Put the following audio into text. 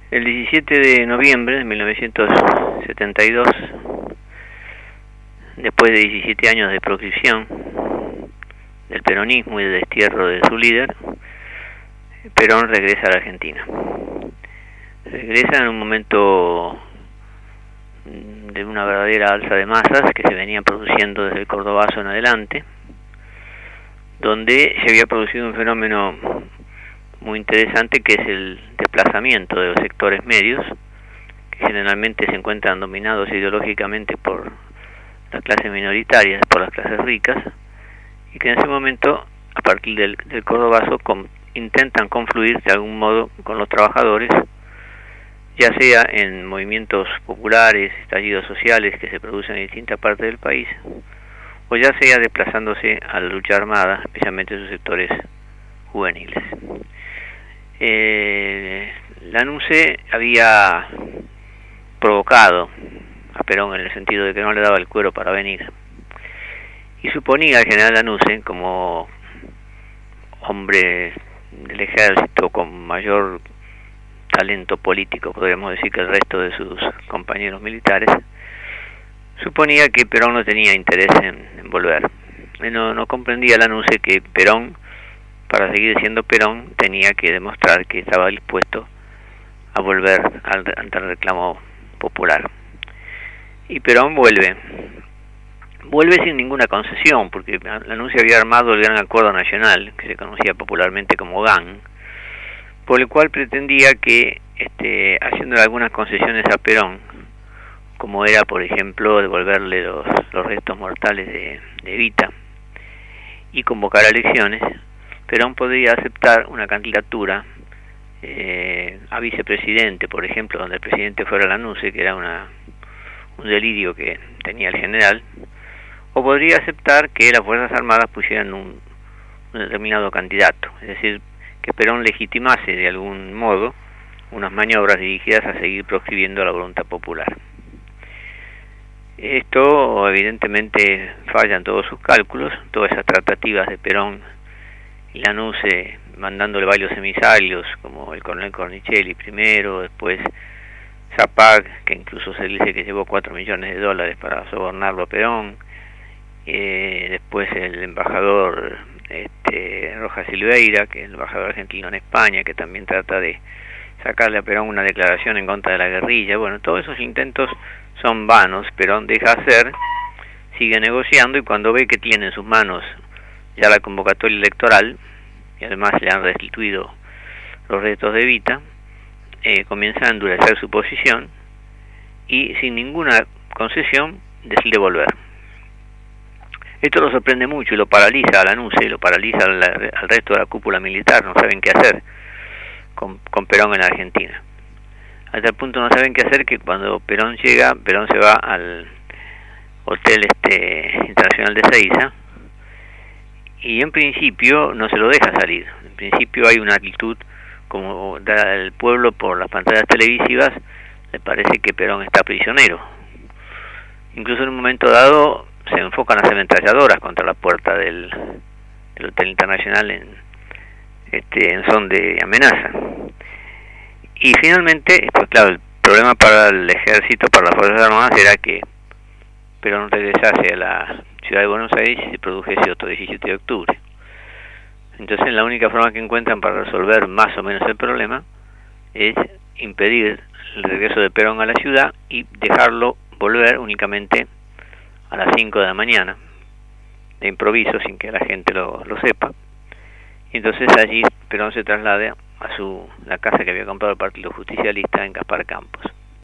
El 17 de noviembre de 1972, después de 17 años de proscripción del peronismo y de destierro de su líder, Perón regresa a la Argentina. Regresa en un momento de una verdadera alza de masas que se venían produciendo desde el Cordobazo en adelante, donde se había producido un fenómeno muy interesante, que es el desplazamiento de los sectores medios, que generalmente se encuentran dominados ideológicamente por las clases minoritarias, por las clases ricas, y que en ese momento, a partir del Cordobazo, intentan confluir de algún modo con los trabajadores, ya sea en movimientos populares, estallidos sociales que se producen en distintas partes del país, o ya sea desplazándose a la lucha armada, especialmente en sus sectores juveniles. La NUCE había provocado a Perón en el sentido de que no le daba el cuero para venir, y suponía al general Lanusse, como hombre del ejército con mayor talento político, podríamos decir, que el resto de sus compañeros militares, suponía que Perón no tenía interés en volver. No comprendía Lanusse que Perón, para seguir siendo Perón, tenía que demostrar que estaba dispuesto a volver ante el reclamo popular. Y Perón vuelve sin ninguna concesión, porque Lanusse había armado el Gran Acuerdo Nacional, que se conocía popularmente como GAN, por el cual pretendía que, haciendo algunas concesiones a Perón, como era, por ejemplo, devolverle los restos mortales de Evita y convocar elecciones, Perón podría aceptar una candidatura a vicepresidente, por ejemplo, donde el presidente fuera Lanusse, que era un delirio que tenía el general, o podría aceptar que las Fuerzas Armadas pusieran un determinado candidato, es decir, que Perón legitimase de algún modo unas maniobras dirigidas a seguir proscribiendo la voluntad popular. Esto evidentemente falla en todos sus cálculos, todas esas tratativas de Perón y Lanusse mandándole varios emisarios, como el coronel Cornicelli primero, después Zapag, que incluso se dice que llevó $4 millones para sobornarlo a Perón, después el embajador Rojas Silveira, que es el embajador argentino en España, que también trata de sacarle a Perón una declaración en contra de la guerrilla. Bueno, todos esos intentos son vanos. Perón deja hacer, sigue negociando, y cuando ve que tiene en sus manos ya la convocatoria electoral, y además le han restituido los restos de Evita, comienza a endurecer su posición y sin ninguna concesión decide volver. Esto lo sorprende mucho y lo paraliza a Lanusse, y lo paraliza al resto de la cúpula militar. No saben qué hacer con Perón en la Argentina. Hasta el punto no saben qué hacer que cuando Perón llega, Perón se va al Hotel Internacional de Ezeiza, y en principio no se lo deja salir. En principio hay una actitud como del pueblo por las pantallas televisivas, le parece que Perón está prisionero. Incluso en un momento dado se enfocan las ametralladoras contra la puerta del Hotel Internacional en son de amenaza. Y finalmente, pues claro, el problema para el ejército, para las Fuerzas Armadas, era que Perón regresase a la ciudad de Buenos Aires y se produjese otro 17 de octubre. Entonces la única forma que encuentran para resolver más o menos el problema es impedir el regreso de Perón a la ciudad y dejarlo volver únicamente a las 5 de la mañana, de improviso, sin que la gente lo sepa. Y entonces allí Perón se traslada a la casa que había comprado el Partido Justicialista en Gaspar Campos.